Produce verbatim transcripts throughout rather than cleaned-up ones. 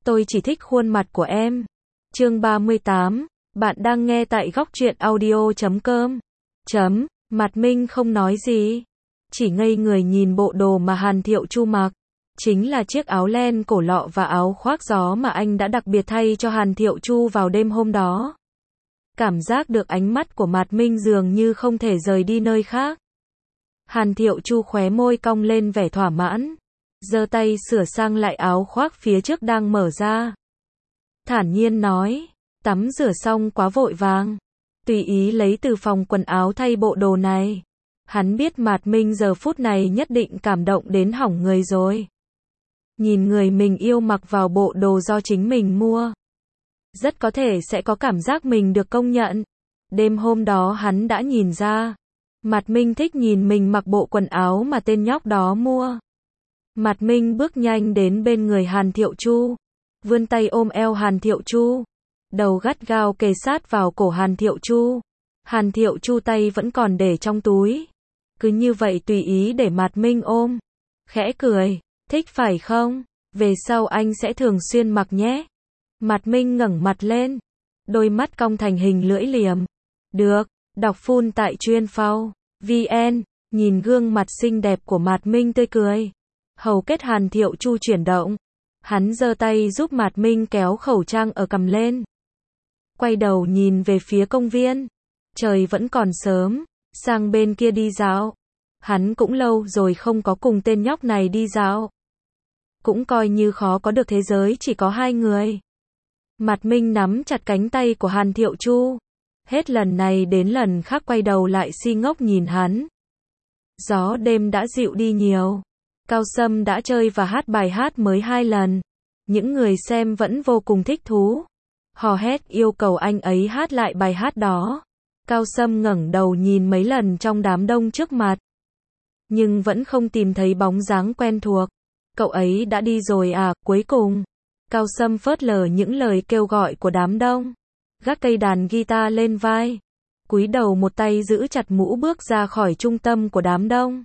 Tôi chỉ thích khuôn mặt của em. Chương ba mươi tám, bạn đang nghe tại góc truyện audio chấm com. Chấm, Mạt Minh không nói gì, chỉ ngây người nhìn bộ đồ mà Hàn Thiệu Chu mặc. Chính là chiếc áo len cổ lọ và áo khoác gió mà anh đã đặc biệt thay cho Hàn Thiệu Chu vào đêm hôm đó. Cảm giác được ánh mắt của Mạt Minh dường như không thể rời đi nơi khác. Hàn Thiệu Chu khóe môi cong lên vẻ thỏa mãn, giơ tay sửa sang lại áo khoác phía trước đang mở ra. Thản nhiên nói, tắm rửa xong quá vội vàng, tùy ý lấy từ phòng quần áo thay bộ đồ này. Hắn biết Mạt Minh giờ phút này nhất định cảm động đến hỏng người rồi. Nhìn người mình yêu mặc vào bộ đồ do chính mình mua, rất có thể sẽ có cảm giác mình được công nhận. Đêm hôm đó hắn đã nhìn ra, Mạt Minh thích nhìn mình mặc bộ quần áo mà tên nhóc đó mua. Mạt Minh bước nhanh đến bên người Hàn Thiệu Chu, vươn tay ôm eo Hàn Thiệu Chu, đầu gắt gao kề sát vào cổ Hàn Thiệu Chu. Hàn Thiệu Chu tay vẫn còn để trong túi, cứ như vậy tùy ý để Mạt Minh ôm, khẽ cười, thích phải không? Về sau anh sẽ thường xuyên mặc nhé. Mạt Minh ngẩng mặt lên, đôi mắt cong thành hình lưỡi liềm. Được, đọc full tại chuyên phao vn, nhìn gương mặt xinh đẹp của Mạt Minh tươi cười. Hầu kết Hàn Thiệu Chu chuyển động, hắn giơ tay giúp Mạt Minh kéo khẩu trang ở cằm lên. Quay đầu nhìn về phía công viên, trời vẫn còn sớm, sang bên kia đi dạo. Hắn cũng lâu rồi không có cùng tên nhóc này đi dạo. Cũng coi như khó có được thế giới chỉ có hai người. Mạt Minh nắm chặt cánh tay của Hàn Thiệu Chu, hết lần này đến lần khác quay đầu lại si ngốc nhìn hắn. Gió đêm đã dịu đi nhiều, Cao Sâm đã chơi và hát bài hát mới hai lần. Những người xem vẫn vô cùng thích thú, hò hét yêu cầu anh ấy hát lại bài hát đó. Cao Sâm ngẩng đầu nhìn mấy lần trong đám đông trước mặt, nhưng vẫn không tìm thấy bóng dáng quen thuộc. Cậu ấy đã đi rồi à? Cuối cùng, Cao Sâm phớt lờ những lời kêu gọi của đám đông, gác cây đàn guitar lên vai, cúi đầu một tay giữ chặt mũ bước ra khỏi trung tâm của đám đông.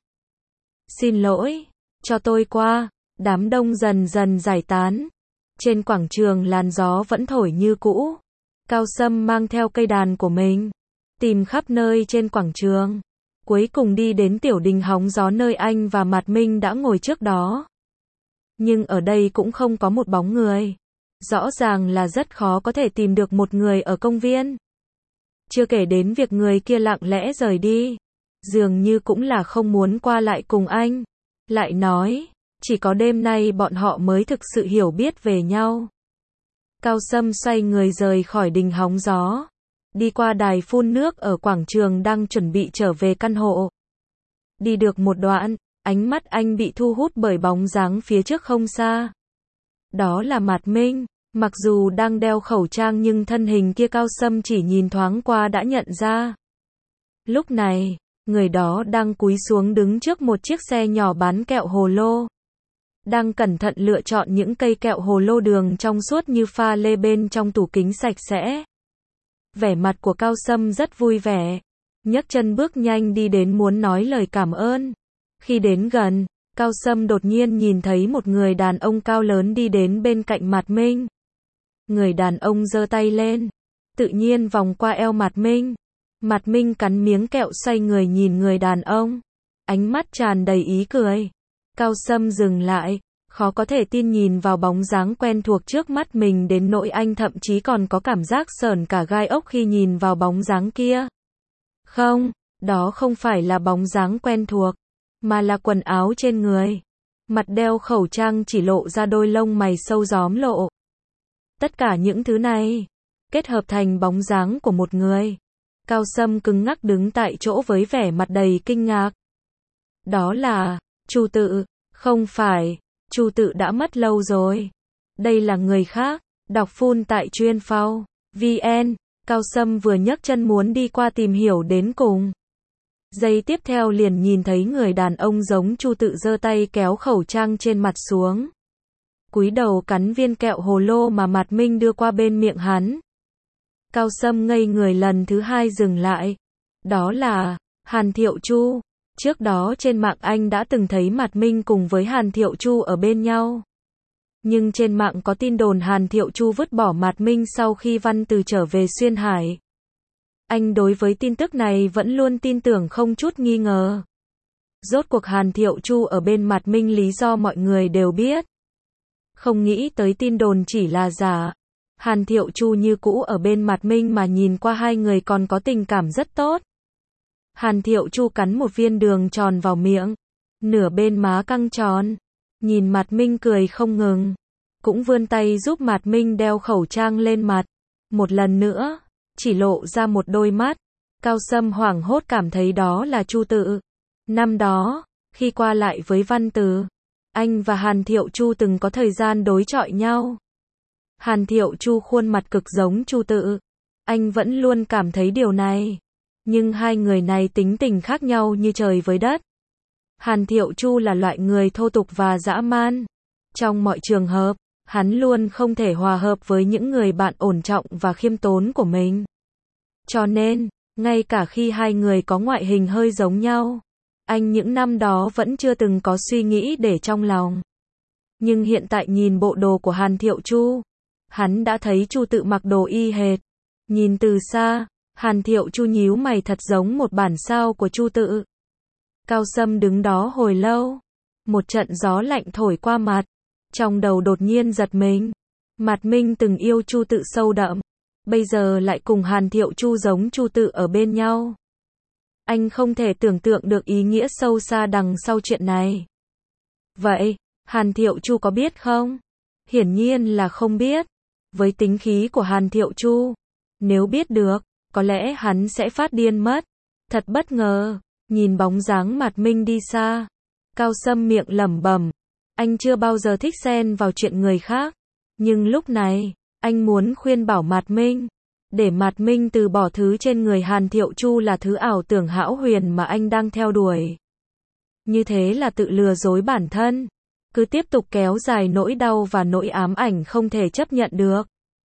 Xin lỗi, cho tôi qua. Đám đông dần dần giải tán. Trên quảng trường làn gió vẫn thổi như cũ. Cao Sâm mang theo cây đàn của mình, tìm khắp nơi trên quảng trường, cuối cùng đi đến tiểu đình hóng gió nơi anh và Mạt Minh đã ngồi trước đó. Nhưng ở đây cũng không có một bóng người. Rõ ràng là rất khó có thể tìm được một người ở công viên. Chưa kể đến việc người kia lặng lẽ rời đi, dường như cũng là không muốn qua lại cùng anh. Lại nói, chỉ có đêm nay bọn họ mới thực sự hiểu biết về nhau. Cao Sâm xoay người rời khỏi đình hóng gió, đi qua đài phun nước ở quảng trường đang chuẩn bị trở về căn hộ. Đi được một đoạn, ánh mắt anh bị thu hút bởi bóng dáng phía trước không xa. Đó là Mạt Minh. Mặc dù đang đeo khẩu trang nhưng thân hình kia Cao Sâm chỉ nhìn thoáng qua đã nhận ra. Lúc này, người đó đang cúi xuống đứng trước một chiếc xe nhỏ bán kẹo hồ lô, đang cẩn thận lựa chọn những cây kẹo hồ lô đường trong suốt như pha lê bên trong tủ kính sạch sẽ. Vẻ mặt của Cao Sâm rất vui vẻ, nhấc chân bước nhanh đi đến muốn nói lời cảm ơn. Khi đến gần, Cao Sâm đột nhiên nhìn thấy một người đàn ông cao lớn đi đến bên cạnh Mạt Minh. Người đàn ông giơ tay lên, tự nhiên vòng qua eo Mạt Minh. Mạt Minh cắn miếng kẹo xoay người nhìn người đàn ông, ánh mắt tràn đầy ý cười. Cao Sâm dừng lại, khó có thể tin nhìn vào bóng dáng quen thuộc trước mắt mình đến nỗi anh thậm chí còn có cảm giác sởn cả gai ốc khi nhìn vào bóng dáng kia. Không, đó không phải là bóng dáng quen thuộc, mà là quần áo trên người. Mặt đeo khẩu trang chỉ lộ ra đôi lông mày sâu gióm lộ. Tất cả những thứ này kết hợp thành bóng dáng của một người. Cao Sâm cứng ngắc đứng tại chỗ với vẻ mặt đầy kinh ngạc. Đó là Chu Tự. Không phải, Chu Tự đã mất lâu rồi. Đây là người khác. Đọc full tại chuyên phao vn. Cao Sâm vừa nhấc chân muốn đi qua tìm hiểu đến cùng. Giây tiếp theo liền nhìn thấy người đàn ông giống Chu Tự giơ tay kéo khẩu trang trên mặt xuống, cúi đầu cắn viên kẹo hồ lô mà Mạt Minh đưa qua bên miệng hắn. Cao Sâm ngây người lần thứ hai dừng lại. Đó là Hàn Thiệu Chu. Trước đó trên mạng anh đã từng thấy Mạt Minh cùng với Hàn Thiệu Chu ở bên nhau. Nhưng trên mạng có tin đồn Hàn Thiệu Chu vứt bỏ Mạt Minh sau khi Văn Từ trở về Xuyên Hải. Anh đối với tin tức này vẫn luôn tin tưởng không chút nghi ngờ. Rốt cuộc Hàn Thiệu Chu ở bên Mạt Minh lý do mọi người đều biết. Không nghĩ tới tin đồn chỉ là giả. Hàn Thiệu Chu như cũ ở bên Mạt Minh mà nhìn qua hai người còn có tình cảm rất tốt. Hàn Thiệu Chu cắn một viên đường tròn vào miệng, nửa bên má căng tròn, nhìn Mạt Minh cười không ngừng, cũng vươn tay giúp Mạt Minh đeo khẩu trang lên mặt. Một lần nữa, chỉ lộ ra một đôi mắt. Cao Sâm hoảng hốt cảm thấy đó là Chu Tự. Năm đó, khi qua lại với Văn Từ, anh và Hàn Thiệu Chu từng có thời gian đối chọi nhau. Hàn Thiệu Chu khuôn mặt cực giống Chu Tự. Anh vẫn luôn cảm thấy điều này. Nhưng hai người này tính tình khác nhau như trời với đất. Hàn Thiệu Chu là loại người thô tục và dã man. Trong mọi trường hợp, hắn luôn không thể hòa hợp với những người bạn ổn trọng và khiêm tốn của mình. Cho nên, ngay cả khi hai người có ngoại hình hơi giống nhau, anh những năm đó vẫn chưa từng có suy nghĩ để trong lòng. Nhưng hiện tại nhìn bộ đồ của Hàn Thiệu Chu, hắn đã thấy Chu Tự mặc đồ y hệt. Nhìn từ xa, Hàn Thiệu Chu nhíu mày thật giống một bản sao của Chu Tự. Cao Sâm đứng đó hồi lâu. Một trận gió lạnh thổi qua mặt. Trong đầu đột nhiên giật mình. Mạt Minh từng yêu Chu Tự sâu đậm. Bây giờ lại cùng Hàn Thiệu Chu giống Chu Tự ở bên nhau. Anh không thể tưởng tượng được ý nghĩa sâu xa đằng sau chuyện này. Vậy, Hàn Thiệu Chu có biết không? Hiển nhiên là không biết. Với tính khí của Hàn Thiệu Chu, nếu biết được, có lẽ hắn sẽ phát điên mất. Thật bất ngờ, nhìn bóng dáng Mạt Minh đi xa. Cao Sâm miệng lẩm bẩm, anh chưa bao giờ thích xen vào chuyện người khác. Nhưng lúc này, anh muốn khuyên bảo Mạt Minh, để Mạt Minh từ bỏ thứ trên người Hàn Thiệu Chu là thứ ảo tưởng hão huyền mà anh đang theo đuổi. Như thế là tự lừa dối bản thân, cứ tiếp tục kéo dài nỗi đau và nỗi ám ảnh không thể chấp nhận được.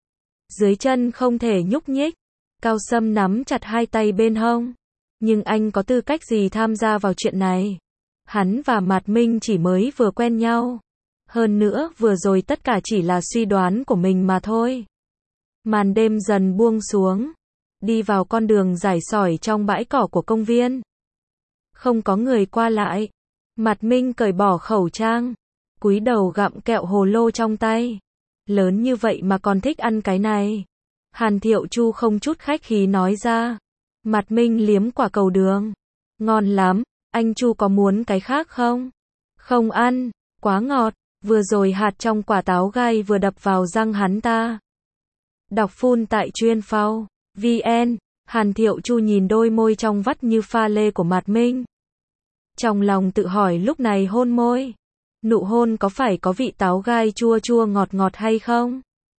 Dưới chân không thể nhúc nhích, Cao Sâm nắm chặt hai tay bên hông. Nhưng anh có tư cách gì tham gia vào chuyện này? Hắn và Mạt Minh chỉ mới vừa quen nhau. Hơn nữa, vừa rồi tất cả chỉ là suy đoán của mình mà thôi. Màn đêm dần buông xuống. Đi vào con đường rải sỏi trong bãi cỏ của công viên. Không có người qua lại. Mạt Minh cởi bỏ khẩu trang, cúi đầu gặm kẹo hồ lô trong tay. Lớn như vậy mà còn thích ăn cái này. Hàn Thiệu Chu không chút khách khí nói ra. Mạt Minh liếm quả cầu đường. Ngon lắm, anh Chu có muốn cái khác không? Không ăn, quá ngọt. Vừa rồi hạt trong quả táo gai vừa đập vào răng hắn ta. Đọc phun tại chuyên phao vn. Hàn Thiệu Chu nhìn đôi môi trong vắt như pha lê của Mạt Minh. Trong lòng tự hỏi lúc này hôn môi. Nụ hôn có phải có vị táo gai chua chua ngọt ngọt hay không?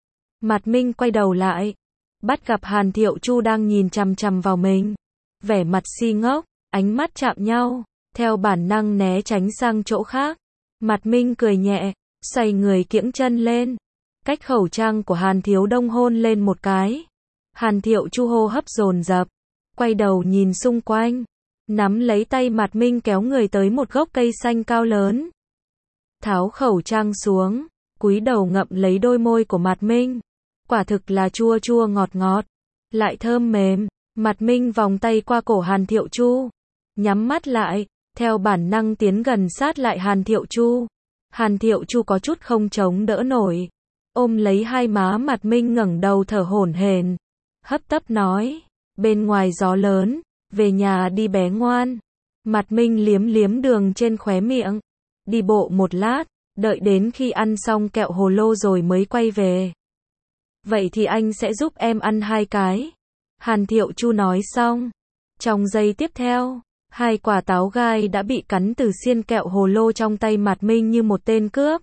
Mạt Minh quay đầu lại. Bắt gặp Hàn Thiệu Chu đang nhìn chằm chằm vào mình. Vẻ mặt si ngốc, ánh mắt chạm nhau. Theo bản năng né tránh sang chỗ khác. Mạt Minh cười nhẹ, xoay người kiễng chân lên. Cách khẩu trang của Hàn Thiếu Đông hôn lên một cái. Hàn Thiệu Chu hô hấp dồn dập, quay đầu nhìn xung quanh, nắm lấy tay Mạt Minh kéo người tới một gốc cây xanh cao lớn. Tháo khẩu trang xuống, cúi đầu ngậm lấy đôi môi của Mạt Minh. Quả thực là chua chua ngọt ngọt, lại thơm mềm. Mạt Minh vòng tay qua cổ Hàn Thiệu Chu, nhắm mắt lại, theo bản năng tiến gần sát lại Hàn Thiệu Chu. Hàn Thiệu Chu có chút không chống đỡ nổi, ôm lấy hai má Mạt Minh ngẩng đầu thở hổn hển, hấp tấp nói, bên ngoài gió lớn, về nhà đi bé ngoan. Mạt Minh liếm liếm đường trên khóe miệng, đi bộ một lát, đợi đến khi ăn xong kẹo hồ lô rồi mới quay về. Vậy thì anh sẽ giúp em ăn hai cái. Hàn Thiệu Chu nói xong, trong giây tiếp theo, hai quả táo gai đã bị cắn từ xiên kẹo hồ lô trong tay Mạt Minh như một tên cướp.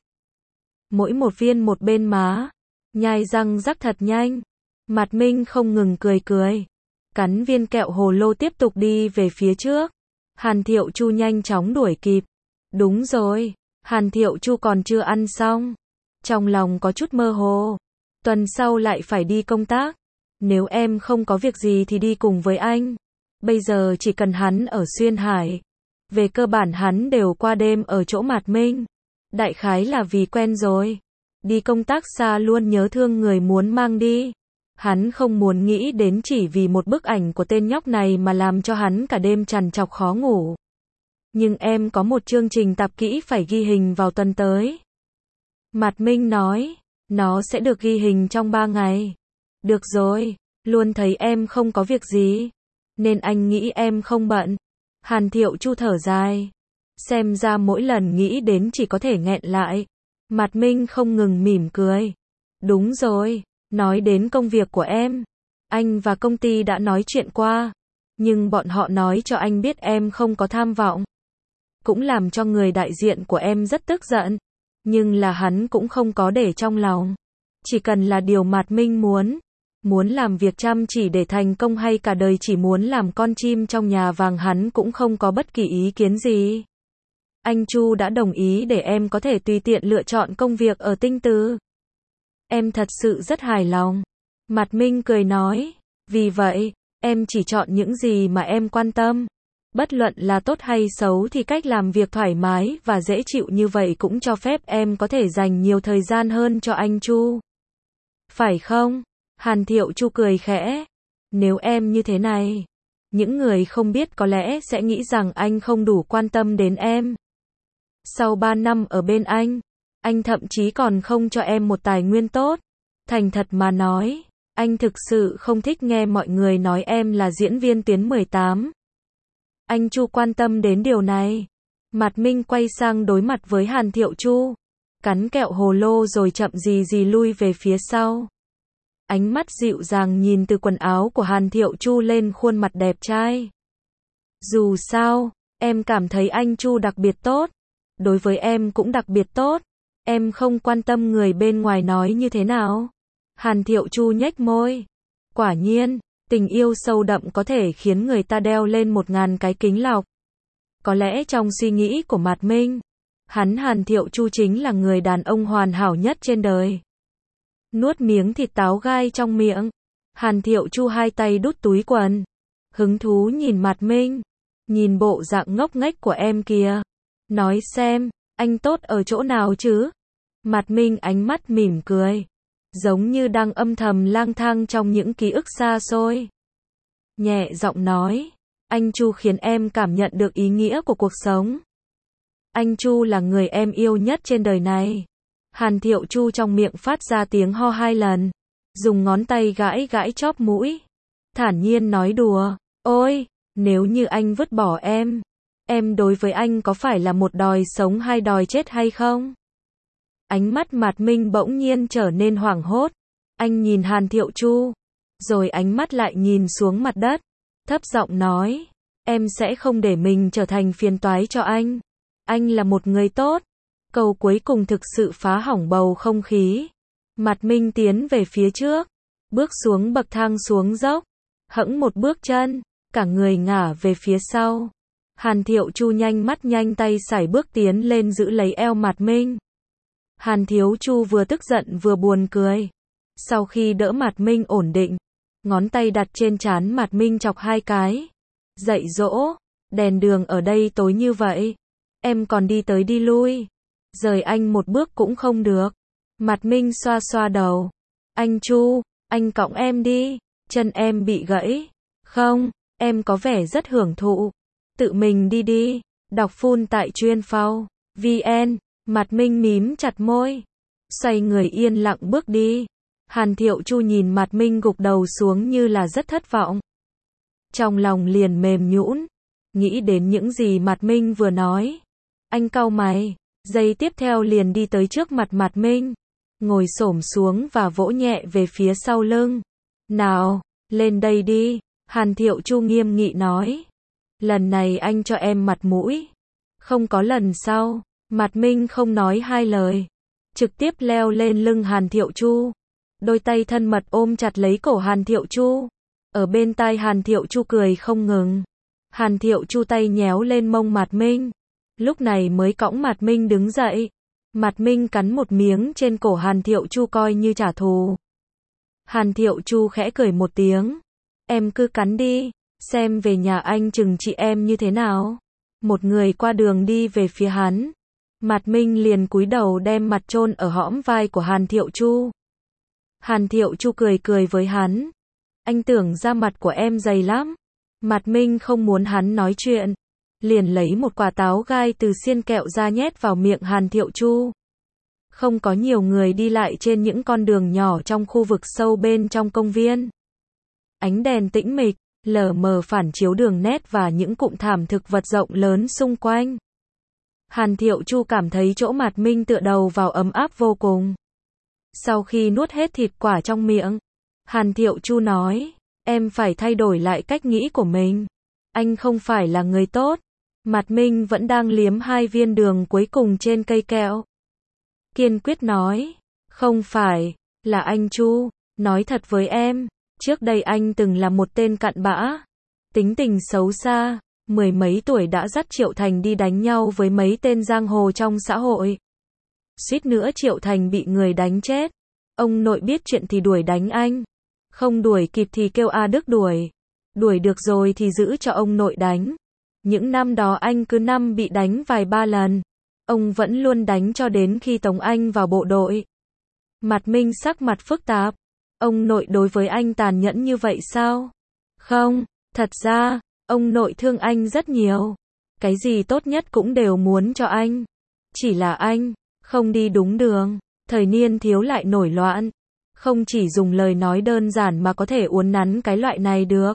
Mỗi một viên một bên má, nhai răng rắc thật nhanh. Mạt Minh không ngừng cười cười, cắn viên kẹo hồ lô tiếp tục đi về phía trước. Hàn Thiệu Chu nhanh chóng đuổi kịp. Đúng rồi, Hàn Thiệu Chu còn chưa ăn xong. Trong lòng có chút mơ hồ. Tuần sau lại phải đi công tác. Nếu em không có việc gì thì đi cùng với anh. Bây giờ chỉ cần hắn ở Xuyên Hải. Về cơ bản hắn đều qua đêm ở chỗ Mạt Minh. Đại khái là vì quen rồi. Đi công tác xa luôn nhớ thương người muốn mang đi. Hắn không muốn nghĩ đến chỉ vì một bức ảnh của tên nhóc này mà làm cho hắn cả đêm trằn trọc khó ngủ. Nhưng em có một chương trình tạp kỹ phải ghi hình vào tuần tới. Mạt Minh nói, nó sẽ được ghi hình trong ba ngày. Được rồi, luôn thấy em không có việc gì, nên anh nghĩ em không bận. Hàn Thiệu Chu thở dài. Xem ra mỗi lần nghĩ đến chỉ có thể nghẹn lại. Mạt Minh không ngừng mỉm cười. Đúng rồi, nói đến công việc của em. Anh và công ty đã nói chuyện qua. Nhưng bọn họ nói cho anh biết em không có tham vọng. Cũng làm cho người đại diện của em rất tức giận. Nhưng là hắn cũng không có để trong lòng. Chỉ cần là điều Mạt Minh muốn. Muốn làm việc chăm chỉ để thành công hay cả đời chỉ muốn làm con chim trong nhà vàng hắn cũng không có bất kỳ ý kiến gì. Anh Chu đã đồng ý để em có thể tùy tiện lựa chọn công việc ở Tinh Từ. Em thật sự rất hài lòng. Mạt Minh cười nói. Vì vậy, em chỉ chọn những gì mà em quan tâm. Bất luận là tốt hay xấu thì cách làm việc thoải mái và dễ chịu như vậy cũng cho phép em có thể dành nhiều thời gian hơn cho anh Chu. Phải không? Hàn Thiệu Chu cười khẽ. Nếu em như thế này, những người không biết có lẽ sẽ nghĩ rằng anh không đủ quan tâm đến em. Sau ba năm ở bên anh, anh thậm chí còn không cho em một tài nguyên tốt. Thành thật mà nói, anh thực sự không thích nghe mọi người nói em là diễn viên tuyến mười tám. Anh Chu quan tâm đến điều này. Mạt Minh quay sang đối mặt với Hàn Thiệu Chu, cắn kẹo hồ lô rồi chậm gì gì lui về phía sau. Ánh mắt dịu dàng nhìn từ quần áo của Hàn Thiệu Chu lên khuôn mặt đẹp trai. Dù sao, em cảm thấy anh Chu đặc biệt tốt. Đối với em cũng đặc biệt tốt. Em không quan tâm người bên ngoài nói như thế nào. Hàn Thiệu Chu nhếch môi. Quả nhiên, tình yêu sâu đậm có thể khiến người ta đeo lên một ngàn cái kính lọc. Có lẽ trong suy nghĩ của Mạt Minh, hắn Hàn Thiệu Chu chính là người đàn ông hoàn hảo nhất trên đời. Nuốt miếng thịt táo gai trong miệng, Hàn Thiệu Chu hai tay đút túi quần, hứng thú nhìn Mạt Minh, nhìn bộ dạng ngốc nghếch của em kìa, nói xem, anh tốt ở chỗ nào chứ? Mạt Minh ánh mắt mỉm cười, giống như đang âm thầm lang thang trong những ký ức xa xôi. Nhẹ giọng nói, anh Chu khiến em cảm nhận được ý nghĩa của cuộc sống. Anh Chu là người em yêu nhất trên đời này. Hàn Thiệu Chu trong miệng phát ra tiếng ho hai lần, dùng ngón tay gãi gãi chóp mũi, thản nhiên nói đùa, ôi, nếu như anh vứt bỏ em, em đối với anh có phải là một đòi sống hay đòi chết hay không? Ánh mắt Mạt Minh bỗng nhiên trở nên hoảng hốt, anh nhìn Hàn Thiệu Chu, rồi ánh mắt lại nhìn xuống mặt đất, thấp giọng nói, em sẽ không để mình trở thành phiền toái cho anh, anh là một người tốt. Câu cuối cùng thực sự phá hỏng bầu không khí. Mạt Minh tiến về phía trước, bước xuống bậc thang xuống dốc, hẫng một bước chân, cả người ngả về phía sau. Hàn Thiệu Chu nhanh mắt nhanh tay sải bước tiến lên giữ lấy eo Mạt Minh. Hàn Thiệu Chu vừa tức giận vừa buồn cười. Sau khi đỡ Mạt Minh ổn định, ngón tay đặt trên trán Mạt Minh chọc hai cái. Dạy dỗ, đèn đường ở đây tối như vậy, em còn đi tới đi lui. Rời anh một bước cũng không được. Mạt Minh xoa xoa đầu. Anh Chu, anh cõng em đi, chân em bị gãy. Không, em có vẻ rất hưởng thụ. Tự mình đi đi. Đọc full tại chuyên phao vn. Mạt Minh mím chặt môi, xoay người yên lặng bước đi. Hàn Thiệu Chu nhìn Mạt Minh gục đầu xuống như là rất thất vọng. Trong lòng liền mềm nhũn, nghĩ đến những gì Mạt Minh vừa nói. Anh cau mày. Giây tiếp theo liền đi tới trước mặt Mạt Minh, ngồi xổm xuống và vỗ nhẹ về phía sau lưng. Nào, lên đây đi, Hàn Thiệu Chu nghiêm nghị nói. Lần này anh cho em mặt mũi, không có lần sau. Mạt Minh không nói hai lời, trực tiếp leo lên lưng Hàn Thiệu Chu. Đôi tay thân mật ôm chặt lấy cổ Hàn Thiệu Chu. Ở bên tai Hàn Thiệu Chu cười không ngừng. Hàn Thiệu Chu tay nhéo lên mông Mạt Minh. Lúc này mới cõng Mạt Minh đứng dậy. Mạt Minh cắn một miếng trên cổ Hàn Thiệu Chu coi như trả thù. Hàn Thiệu Chu khẽ cười một tiếng. Em cứ cắn đi, xem về nhà anh chừng trị em như thế nào. Một người qua đường đi về phía hắn. Mạt Minh liền cúi đầu đem mặt chôn ở hõm vai của Hàn Thiệu Chu. Hàn Thiệu Chu cười cười với hắn. Anh tưởng da mặt của em dày lắm. Mạt Minh không muốn hắn nói chuyện. Liền lấy một quả táo gai từ xiên kẹo ra nhét vào miệng Hàn Thiệu Chu. Không có nhiều người đi lại trên những con đường nhỏ trong khu vực sâu bên trong công viên. Ánh đèn tĩnh mịch, lờ mờ phản chiếu đường nét và những cụm thảm thực vật rộng lớn xung quanh. Hàn Thiệu Chu cảm thấy chỗ Mạt Minh tựa đầu vào ấm áp vô cùng. Sau khi nuốt hết thịt quả trong miệng, Hàn Thiệu Chu nói, em phải thay đổi lại cách nghĩ của mình. Anh không phải là người tốt. Mạt Minh vẫn đang liếm hai viên đường cuối cùng trên cây kẹo. Kiên quyết nói, không phải, là anh Chu, nói thật với em, trước đây anh từng là một tên cặn bã, tính tình xấu xa, mười mấy tuổi đã dắt Triệu Thành đi đánh nhau với mấy tên giang hồ trong xã hội. Suýt nữa Triệu Thành bị người đánh chết. Ông nội biết chuyện thì đuổi đánh anh. Không đuổi kịp thì kêu A Đức đuổi. Đuổi được rồi thì giữ cho ông nội đánh. Những năm đó anh cứ năm bị đánh vài ba lần. Ông vẫn luôn đánh cho đến khi tống anh vào bộ đội. Mạt Minh sắc mặt phức tạp. Ông nội đối với anh tàn nhẫn như vậy sao? Không, thật ra, ông nội thương anh rất nhiều. Cái gì tốt nhất cũng đều muốn cho anh. Chỉ là anh, không đi đúng đường. Thời niên thiếu lại nổi loạn. Không chỉ dùng lời nói đơn giản mà có thể uốn nắn cái loại này được.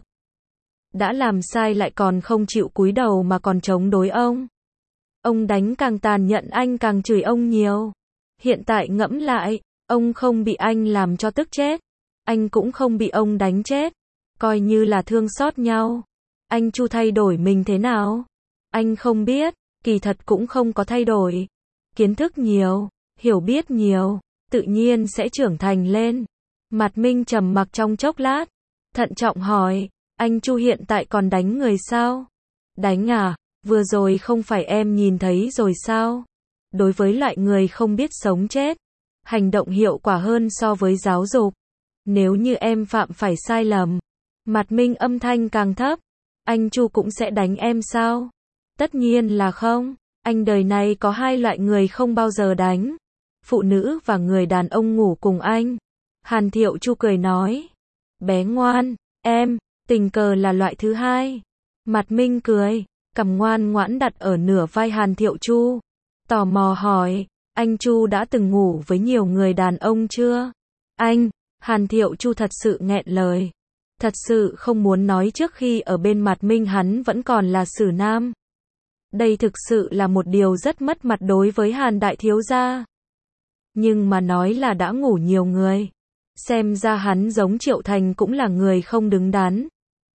Đã làm sai lại còn không chịu cúi đầu mà còn chống đối ông. Ông đánh càng tàn nhẫn anh càng chửi ông nhiều. Hiện tại ngẫm lại, ông không bị anh làm cho tức chết. Anh cũng không bị ông đánh chết. Coi như là thương xót nhau. Anh Chu thay đổi mình thế nào? Anh không biết, kỳ thật cũng không có thay đổi. Kiến thức nhiều, hiểu biết nhiều, tự nhiên sẽ trưởng thành lên. Mạt Minh trầm mặc trong chốc lát, thận trọng hỏi, anh Chu hiện tại còn đánh người sao? Đánh à, vừa rồi không phải em nhìn thấy rồi sao? Đối với loại người không biết sống chết, hành động hiệu quả hơn so với giáo dục. Nếu như em phạm phải sai lầm, Mạt Minh âm thanh càng thấp, anh Chu cũng sẽ đánh em sao? Tất nhiên là không, anh đời này có hai loại người không bao giờ đánh. Phụ nữ và người đàn ông ngủ cùng anh. Hàn Thiệu Chu cười nói, bé ngoan, em, tình cờ là loại thứ hai. Mạt Minh cười, cằm ngoan ngoãn đặt ở nửa vai Hàn Thiệu Chu. Tò mò hỏi, anh Chu đã từng ngủ với nhiều người đàn ông chưa? Anh, Hàn Thiệu Chu thật sự nghẹn lời. Thật sự không muốn nói trước khi ở bên Mạt Minh hắn vẫn còn là xử nam. Đây thực sự là một điều rất mất mặt đối với Hàn đại thiếu gia. Nhưng mà nói là đã ngủ nhiều người. Xem ra hắn giống Triệu Thành cũng là người không đứng đắn.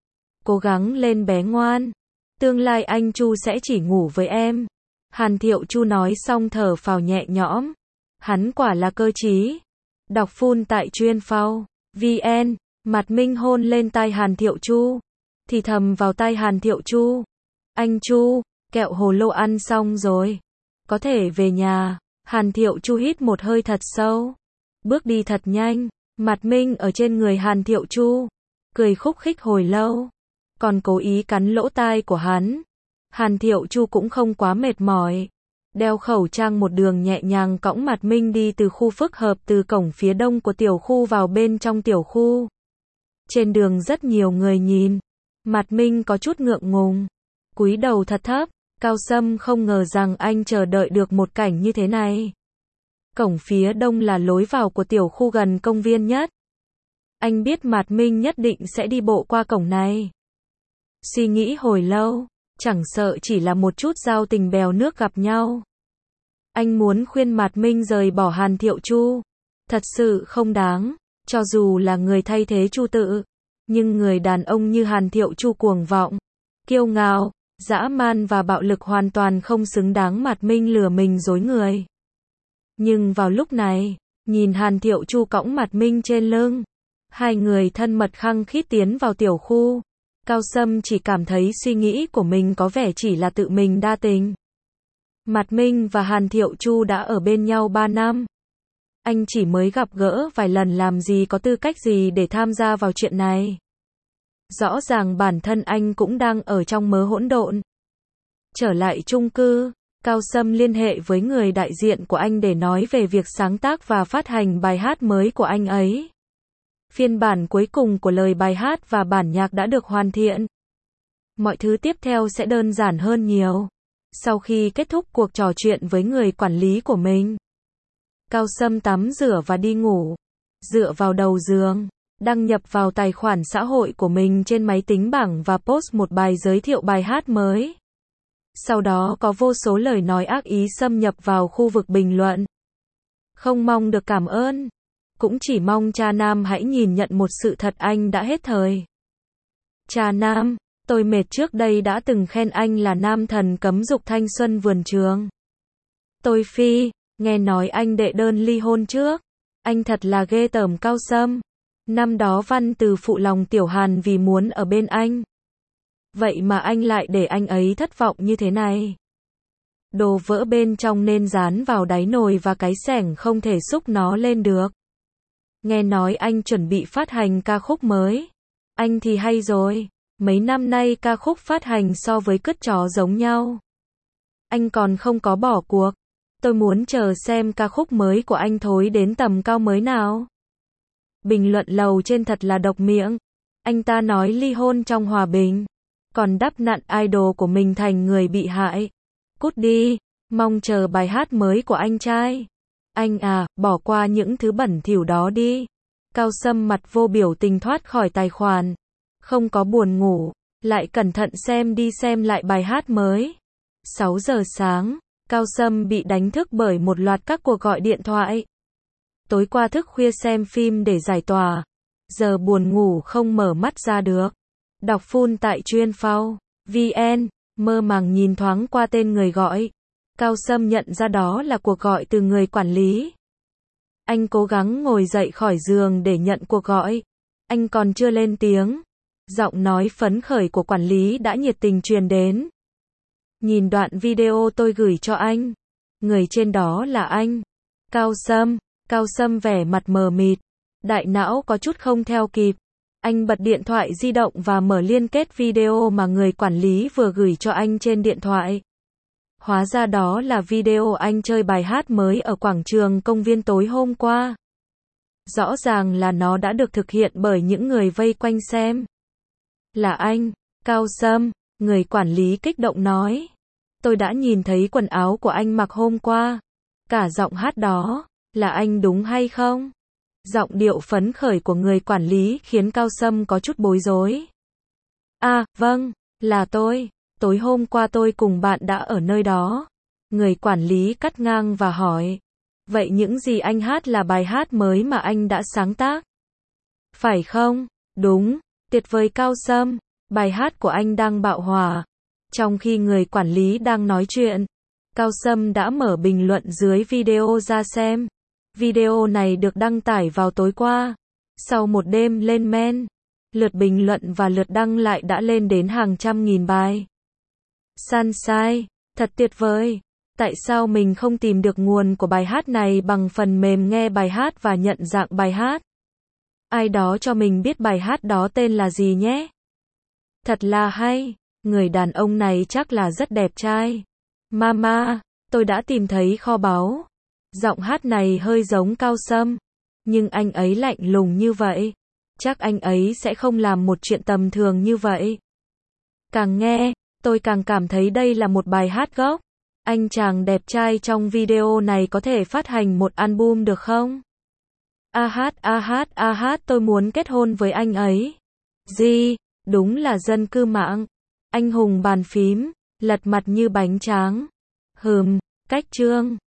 Cố gắng lên bé ngoan. Tương lai anh Chu sẽ chỉ ngủ với em. Hàn Thiệu Chu nói xong thở phào nhẹ nhõm. Hắn quả là cơ trí. Đọc full tại chuyên phao. vn. Mạt Minh hôn lên tai Hàn Thiệu Chu. Thì thầm vào tai Hàn Thiệu Chu. Anh Chu, kẹo hồ lô ăn xong rồi. Có thể về nhà. Hàn Thiệu Chu hít một hơi thật sâu. Bước đi thật nhanh. Mạt Minh ở trên người Hàn Thiệu Chu. Cười khúc khích hồi lâu. Còn cố ý cắn lỗ tai của hắn. Hàn Thiệu Chu cũng không quá mệt mỏi. Đeo khẩu trang một đường nhẹ nhàng cõng Mạt Minh đi từ khu phức hợp từ cổng phía đông của tiểu khu vào bên trong tiểu khu. Trên đường rất nhiều người nhìn. Mạt Minh có chút ngượng ngùng. Cúi đầu thật thấp. Cao Sâm không ngờ rằng anh chờ đợi được một cảnh như thế này. Cổng phía đông là lối vào của tiểu khu gần công viên nhất. Anh biết Mạt Minh nhất định sẽ đi bộ qua cổng này. Suy nghĩ hồi lâu, chẳng sợ chỉ là một chút giao tình bèo nước gặp nhau. Anh muốn khuyên Mạt Minh rời bỏ Hàn Thiệu Chu. Thật sự không đáng, cho dù là người thay thế Chu Tự. Nhưng người đàn ông như Hàn Thiệu Chu cuồng vọng, kiêu ngạo, dã man và bạo lực hoàn toàn không xứng đáng Mạt Minh lừa mình dối người. Nhưng vào lúc này, nhìn Hàn Thiệu Chu cõng Mạt Minh trên lưng, hai người thân mật khăng khít tiến vào tiểu khu. Cao Sâm chỉ cảm thấy suy nghĩ của mình có vẻ chỉ là tự mình đa tình. Mạt Minh và Hàn Thiệu Chu đã ở bên nhau ba năm. Anh chỉ mới gặp gỡ vài lần làm gì có tư cách gì để tham gia vào chuyện này. Rõ ràng bản thân anh cũng đang ở trong mớ hỗn độn. Trở lại chung cư, Cao Sâm liên hệ với người đại diện của anh để nói về việc sáng tác và phát hành bài hát mới của anh ấy. Phiên bản cuối cùng của lời bài hát và bản nhạc đã được hoàn thiện. Mọi thứ tiếp theo sẽ đơn giản hơn nhiều. Sau khi kết thúc cuộc trò chuyện với người quản lý của mình, Cao Sâm tắm rửa và đi ngủ. Dựa vào đầu giường, đăng nhập vào tài khoản xã hội của mình trên máy tính bảng và post một bài giới thiệu bài hát mới. Sau đó có vô số lời nói ác ý xâm nhập vào khu vực bình luận. Không mong được cảm ơn, cũng chỉ mong cha Nam hãy nhìn nhận một sự thật, anh đã hết thời. Cha Nam, tôi mệt, trước đây đã từng khen anh là nam thần cấm dục thanh xuân vườn trường. Tôi Phi, nghe nói anh đệ đơn ly hôn trước. Anh thật là ghê tởm. Cao Sâm. Năm đó Văn Từ phụ lòng Tiểu Hàn vì muốn ở bên anh. Vậy mà anh lại để anh ấy thất vọng như thế này. Đồ vỡ bên trong nên dán vào đáy nồi và cái xẻng không thể xúc nó lên được. Nghe nói anh chuẩn bị phát hành ca khúc mới. Anh thì hay rồi. Mấy năm nay ca khúc phát hành so với cứt chó giống nhau. Anh còn không có bỏ cuộc. Tôi muốn chờ xem ca khúc mới của anh thối đến tầm cao mới nào. Bình luận lầu trên thật là độc miệng. Anh ta nói ly hôn trong hòa bình, còn đắp nặn idol của mình thành người bị hại. Cút đi, mong chờ bài hát mới của anh trai. Anh à, bỏ qua những thứ bẩn thỉu đó đi. Cao Sâm mặt vô biểu tình thoát khỏi tài khoản. Không có buồn ngủ, lại cẩn thận xem đi xem lại bài hát mới. sáu giờ sáng, Cao Sâm bị đánh thức bởi một loạt các cuộc gọi điện thoại. Tối qua thức khuya xem phim để giải tỏa. Giờ buồn ngủ không mở mắt ra được. Đọc full tại chuyên phao vn, mơ màng nhìn thoáng qua tên người gọi. Cao Sâm nhận ra đó là cuộc gọi từ người quản lý. Anh cố gắng ngồi dậy khỏi giường để nhận cuộc gọi. Anh còn chưa lên tiếng, giọng nói phấn khởi của quản lý đã nhiệt tình truyền đến. Nhìn đoạn video tôi gửi cho anh. Người trên đó là anh. Cao Sâm. Cao Sâm vẻ mặt mờ mịt. Đại não có chút không theo kịp. Anh bật điện thoại di động và mở liên kết video mà người quản lý vừa gửi cho anh trên điện thoại. Hóa ra đó là video anh chơi bài hát mới ở quảng trường công viên tối hôm qua. Rõ ràng là nó đã được thực hiện bởi những người vây quanh xem. Là anh, Cao Sâm, người quản lý kích động nói. Tôi đã nhìn thấy quần áo của anh mặc hôm qua. Cả giọng hát đó, là anh đúng hay không? Giọng điệu phấn khởi của người quản lý khiến Cao Sâm có chút bối rối. À, vâng, là tôi. Tối hôm qua tôi cùng bạn đã ở nơi đó. Người quản lý cắt ngang và hỏi. Vậy những gì anh hát là bài hát mới mà anh đã sáng tác? Phải không? Đúng. Tuyệt vời Cao Sâm. Bài hát của anh đang bạo hỏa. Trong khi người quản lý đang nói chuyện, Cao Sâm đã mở bình luận dưới video ra xem. Video này được đăng tải vào tối qua. Sau một đêm lên men, lượt bình luận và lượt đăng lại đã lên đến hàng trăm nghìn bài. Sunshine, thật tuyệt vời. Tại sao mình không tìm được nguồn của bài hát này bằng phần mềm nghe bài hát và nhận dạng bài hát? Ai đó cho mình biết bài hát đó tên là gì nhé. Thật là hay. Người đàn ông này chắc là rất đẹp trai. Mama, tôi đã tìm thấy kho báu. Giọng hát này hơi giống Cao Sâm, nhưng anh ấy lạnh lùng như vậy. Chắc anh ấy sẽ không làm một chuyện tầm thường như vậy. Càng nghe, tôi càng cảm thấy đây là một bài hát gốc. Anh chàng đẹp trai trong video này có thể phát hành một album được không? A hát, a hát, a hát, tôi muốn kết hôn với anh ấy. Gì? Đúng là dân cư mạng. Anh hùng bàn phím, lật mặt như bánh tráng. Hừm, cách chương.